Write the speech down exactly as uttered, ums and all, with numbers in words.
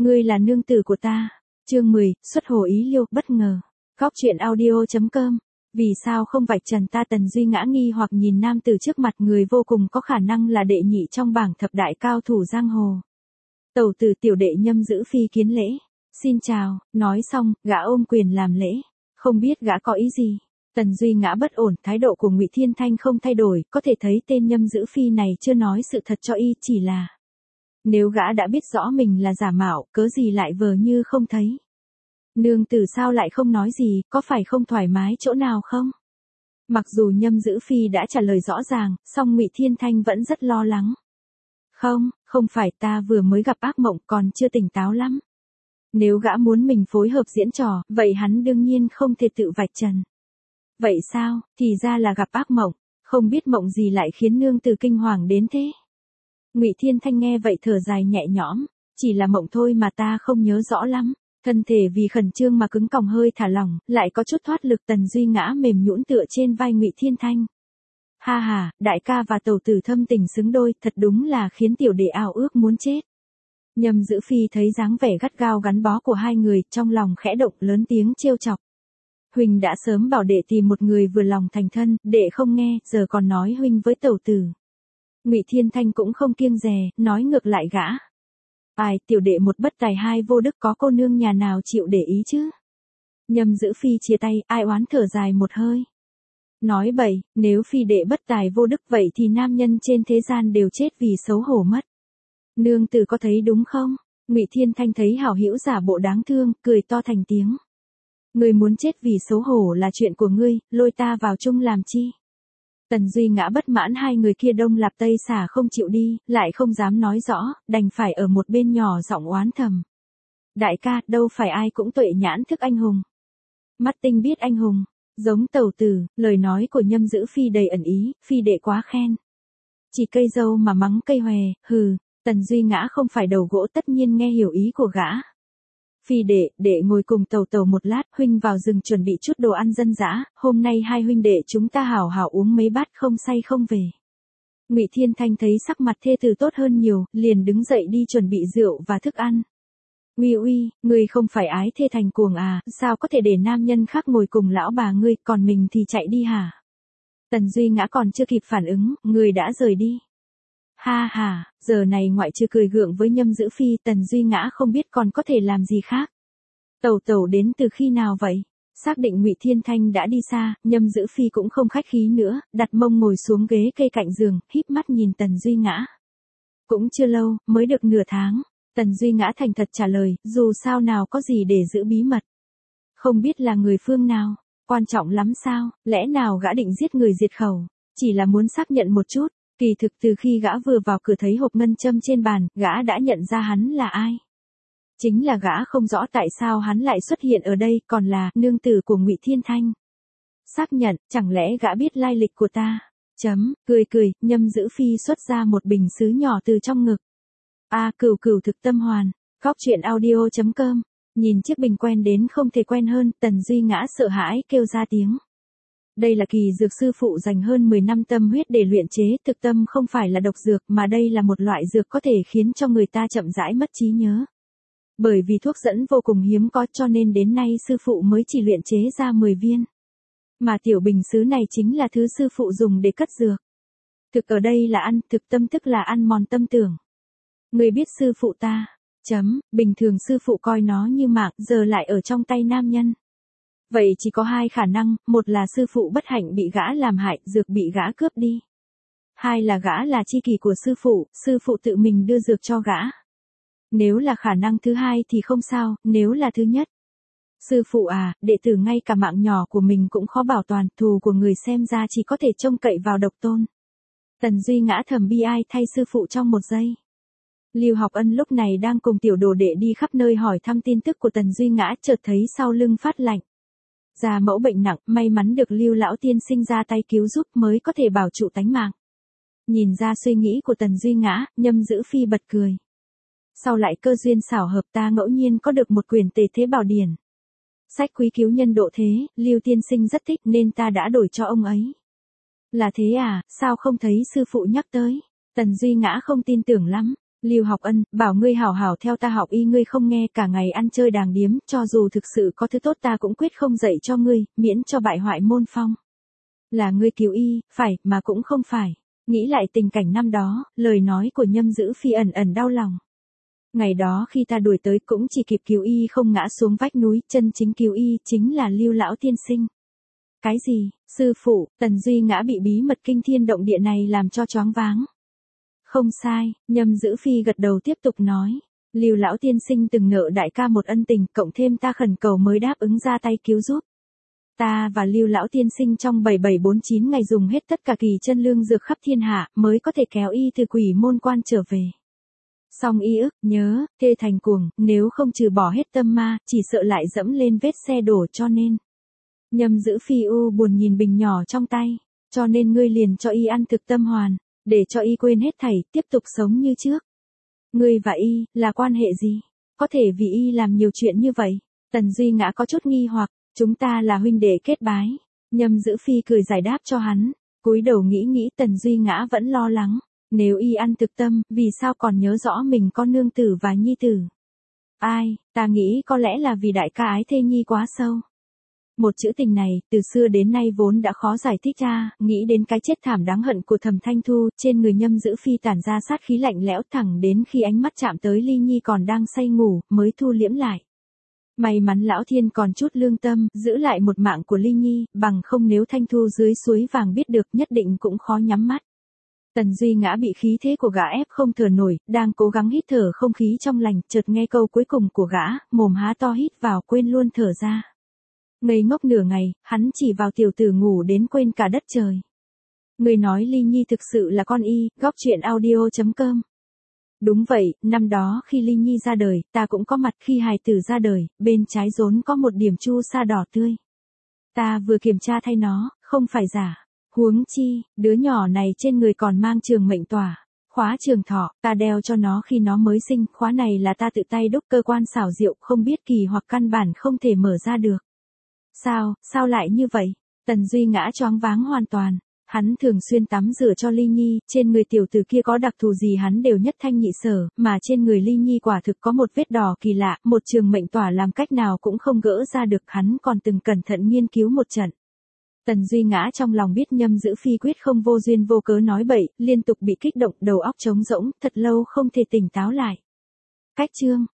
Ngươi là nương tử của ta. Chương mười, xuất hồ ý liêu, bất ngờ. Góc truyện audio chấm com. Vì sao không vạch trần ta? Tần Duy ngã nghi hoặc nhìn nam tử trước mặt, người vô cùng có khả năng là đệ nhị trong bảng thập đại cao thủ giang hồ. Tẩu tử tiểu đệ Nhâm Dữ Phi kiến lễ. Xin chào, nói xong, gã ôm quyền làm lễ. Không biết gã có ý gì. Tần Duy ngã bất ổn, thái độ của Ngụy Thiên Thanh không thay đổi, có thể thấy tên Nhâm Dữ Phi này chưa nói sự thật cho y, chỉ là nếu gã đã biết rõ mình là giả mạo, cớ gì lại vờ như không thấy. Nương tử sao lại không nói gì, có phải không thoải mái chỗ nào không? Mặc dù Nhâm Dữ Phi đã trả lời rõ ràng, song Ngụy Thiên Thanh vẫn rất lo lắng. Không, không phải, ta vừa mới gặp ác mộng, còn chưa tỉnh táo lắm. Nếu gã muốn mình phối hợp diễn trò, vậy hắn đương nhiên không thể tự vạch trần. Vậy sao, thì ra là gặp ác mộng, không biết mộng gì lại khiến nương tử kinh hoàng đến thế. Ngụy Thiên Thanh nghe vậy thở dài nhẹ nhõm, chỉ là mộng thôi mà ta không nhớ rõ lắm. Thân thể vì khẩn trương mà cứng còng hơi thả lỏng, lại có chút thoát lực. Tần Duy ngã mềm nhũn tựa trên vai Ngụy Thiên Thanh. Ha ha, đại ca và tẩu tử thâm tình xứng đôi, thật đúng là khiến tiểu đệ ao ước muốn chết. Nhâm Dữ Phi thấy dáng vẻ gắt gao gắn bó của hai người, trong lòng khẽ động, lớn tiếng trêu chọc. Huynh đã sớm bảo đệ tìm một người vừa lòng thành thân, đệ không nghe, giờ còn nói huynh với tẩu tử. Ngụy Thiên Thanh cũng không kiêng dè, nói ngược lại gã. Ai, tiểu đệ một bất tài hai vô đức, có cô nương nhà nào chịu để ý chứ? Nhâm Dữ Phi chia tay, ai oán thở dài một hơi. Nói bậy, nếu Phi đệ bất tài vô đức vậy thì nam nhân trên thế gian đều chết vì xấu hổ mất. Nương tử có thấy đúng không? Ngụy Thiên Thanh thấy hảo hữu giả bộ đáng thương, cười to thành tiếng. Ngươi muốn chết vì xấu hổ là chuyện của ngươi, lôi ta vào chung làm chi? Tần Duy ngã bất mãn hai người kia đông lạp tây xả không chịu đi, lại không dám nói rõ, đành phải ở một bên nhỏ giọng oán thầm. Đại ca, đâu phải ai cũng tuệ nhãn thức anh hùng. Mắt tinh biết anh hùng, giống tẩu tử. Lời nói của Nhâm Dữ Phi đầy ẩn ý, Phi đệ quá khen. Chỉ cây dâu mà mắng cây hòe, hừ. Tần Duy ngã không phải đầu gỗ, tất nhiên nghe hiểu ý của gã. Phi đệ, đệ ngồi cùng tẩu tẩu một lát, huynh vào rừng chuẩn bị chút đồ ăn dân dã, hôm nay hai huynh đệ chúng ta hảo hảo uống mấy bát không say không về. Ngụy Thiên Thanh thấy sắc mặt thê tử tốt hơn nhiều, liền đứng dậy đi chuẩn bị rượu và thức ăn. Uy uy, ngươi không phải ái thê thành cuồng à, sao có thể để nam nhân khác ngồi cùng lão bà ngươi, còn mình thì chạy đi hả? Tần Duy ngã còn chưa kịp phản ứng, người đã rời đi. Ha ha, giờ này ngoại trừ cười gượng với Nhâm Dữ Phi, Tần Duy ngã không biết còn có thể làm gì khác. Tẩu tẩu đến từ khi nào vậy? Xác định Ngụy Thiên Thanh đã đi xa, Nhâm Dữ Phi cũng không khách khí nữa, đặt mông ngồi xuống ghế cây cạnh giường, híp mắt nhìn Tần Duy ngã. Cũng chưa lâu, mới được nửa tháng. Tần Duy ngã thành thật trả lời, dù sao nào có gì để giữ bí mật. Không biết là người phương nào, quan trọng lắm sao, lẽ nào gã định giết người diệt khẩu, chỉ là muốn xác nhận một chút. Kỳ thực từ khi gã vừa vào cửa thấy hộp ngân châm trên bàn, gã đã nhận ra hắn là ai. Chính là gã không rõ tại sao hắn lại xuất hiện ở đây, còn là nương tử của Ngụy Thiên Thanh. Xác nhận, chẳng lẽ gã biết lai lịch của ta? Chấm, cười cười, Nhâm Dữ Phi xuất ra một bình sứ nhỏ từ trong ngực. A à, cửu cửu thực tâm hoàn, góc truyện audio chấm com. Nhìn chiếc bình quen đến không thể quen hơn, Tần Duy ngã sợ hãi kêu ra tiếng. Đây là kỳ dược sư phụ dành hơn mười năm tâm huyết để luyện chế, thực tâm không phải là độc dược mà đây là một loại dược có thể khiến cho người ta chậm rãi mất trí nhớ. Bởi vì thuốc dẫn vô cùng hiếm có cho nên đến nay sư phụ mới chỉ luyện chế ra mười viên. Mà tiểu bình sứ này chính là thứ sư phụ dùng để cất dược. Thực ở đây là ăn, thực tâm tức là ăn mòn tâm tưởng. Người biết sư phụ ta, chấm, bình thường sư phụ coi nó như mạng, giờ lại ở trong tay nam nhân. Vậy chỉ có hai khả năng, một là sư phụ bất hạnh bị gã làm hại, dược bị gã cướp đi. Hai là gã là tri kỷ của sư phụ, sư phụ tự mình đưa dược cho gã. Nếu là khả năng thứ hai thì không sao, nếu là thứ nhất. Sư phụ à, đệ tử ngay cả mạng nhỏ của mình cũng khó bảo toàn, thù của người xem ra chỉ có thể trông cậy vào độc tôn. Tần Duy ngã thầm bi ai thay sư phụ trong một giây. Lưu Học Ân lúc này đang cùng tiểu đồ đệ đi khắp nơi hỏi thăm tin tức của Tần Duy ngã, chợt thấy sau lưng phát lạnh. Già mẫu bệnh nặng, may mắn được Lưu lão tiên sinh ra tay cứu giúp mới có thể bảo trụ tánh mạng. Nhìn ra suy nghĩ của Tần Duy ngã, Nhâm Dữ Phi bật cười. Sau lại cơ duyên xảo hợp ta ngẫu nhiên có được một quyển Tề Thế Bảo Điển. Sách quý cứu nhân độ thế, Lưu tiên sinh rất thích nên ta đã đổi cho ông ấy. Là thế à, sao không thấy sư phụ nhắc tới? Tần Duy ngã không tin tưởng lắm. Lưu Học Ân, bảo ngươi hảo hảo theo ta học y ngươi không nghe, cả ngày ăn chơi đàng điếm, cho dù thực sự có thứ tốt ta cũng quyết không dạy cho ngươi, miễn cho bại hoại môn phong. Là ngươi cứu y, phải, mà cũng không phải. Nghĩ lại tình cảnh năm đó, lời nói của Nhâm Dữ Phi ẩn ẩn đau lòng. Ngày đó khi ta đuổi tới cũng chỉ kịp cứu y không ngã xuống vách núi, chân chính cứu y chính là Lưu lão tiên sinh. Cái gì, sư phụ? Tần Duy Ngã bị bí mật kinh thiên động địa này làm cho choáng váng. Không sai, Nhâm Dữ Phi gật đầu tiếp tục nói. Lưu lão tiên sinh từng nợ đại ca một ân tình, cộng thêm ta khẩn cầu mới đáp ứng ra tay cứu giúp. Ta và Lưu lão tiên sinh trong bảy bảy bốn chín ngày dùng hết tất cả kỳ chân lương dược khắp thiên hạ, mới có thể kéo y từ quỷ môn quan trở về. Song y ức, nhớ, thê thành cuồng, nếu không trừ bỏ hết tâm ma, chỉ sợ lại dẫm lên vết xe đổ cho nên. Nhâm Dữ Phi u buồn nhìn bình nhỏ trong tay, cho nên ngươi liền cho y ăn thực tâm hoàn, để cho y quên hết thảy, tiếp tục sống như trước. Ngươi và y, là quan hệ gì? Có thể vì y làm nhiều chuyện như vậy? Tần Duy Ngã có chút nghi hoặc, chúng ta là huynh đệ kết bái. Nhâm Dữ Phi cười giải đáp cho hắn, cúi đầu nghĩ nghĩ Tần Duy Ngã vẫn lo lắng. Nếu y ăn thực tâm, vì sao còn nhớ rõ mình có nương tử và nhi tử? Ai, ta nghĩ có lẽ là vì đại ca ái thê nhi quá sâu. Một chữ tình này, từ xưa đến nay vốn đã khó giải thích ra, nghĩ đến cái chết thảm đáng hận của Thẩm Thanh Thu, trên người Nhâm Dữ Phi tản ra sát khí lạnh lẽo thẳng đến khi ánh mắt chạm tới Ly Nhi còn đang say ngủ, mới thu liễm lại. May mắn lão thiên còn chút lương tâm, giữ lại một mạng của Ly Nhi, bằng không nếu Thanh Thu dưới suối vàng biết được nhất định cũng khó nhắm mắt. Tần Duy Ngã bị khí thế của gã ép không thở nổi, đang cố gắng hít thở không khí trong lành, chợt nghe câu cuối cùng của gã, mồm há to hít vào quên luôn thở ra. Ngây ngốc nửa ngày, hắn chỉ vào tiểu tử ngủ đến quên cả đất trời. Người nói Ly Nhi thực sự là con y, góc truyện audio chấm com. Đúng vậy, năm đó khi Ly Nhi ra đời, ta cũng có mặt khi hài tử ra đời, bên trái rốn có một điểm chu sa đỏ tươi. Ta vừa kiểm tra thay nó, không phải giả. Huống chi, đứa nhỏ này trên người còn mang trường mệnh tỏa, khóa trường thọ, ta đeo cho nó khi nó mới sinh, khóa này là ta tự tay đúc cơ quan xảo diệu, không biết kỳ hoặc căn bản không thể mở ra được. Sao, sao lại như vậy? Tần Duy Ngã choáng váng hoàn toàn. Hắn thường xuyên tắm rửa cho Ly Nhi, trên người tiểu tử kia có đặc thù gì hắn đều nhất thanh nhị sở, mà trên người Ly Nhi quả thực có một vết đỏ kỳ lạ, một trường mệnh tỏa làm cách nào cũng không gỡ ra được, hắn còn từng cẩn thận nghiên cứu một trận. Tần Duy Ngã trong lòng biết Nhâm Dữ Phi quyết không vô duyên vô cớ nói bậy, liên tục bị kích động, đầu óc trống rỗng, thật lâu không thể tỉnh táo lại. Cách chương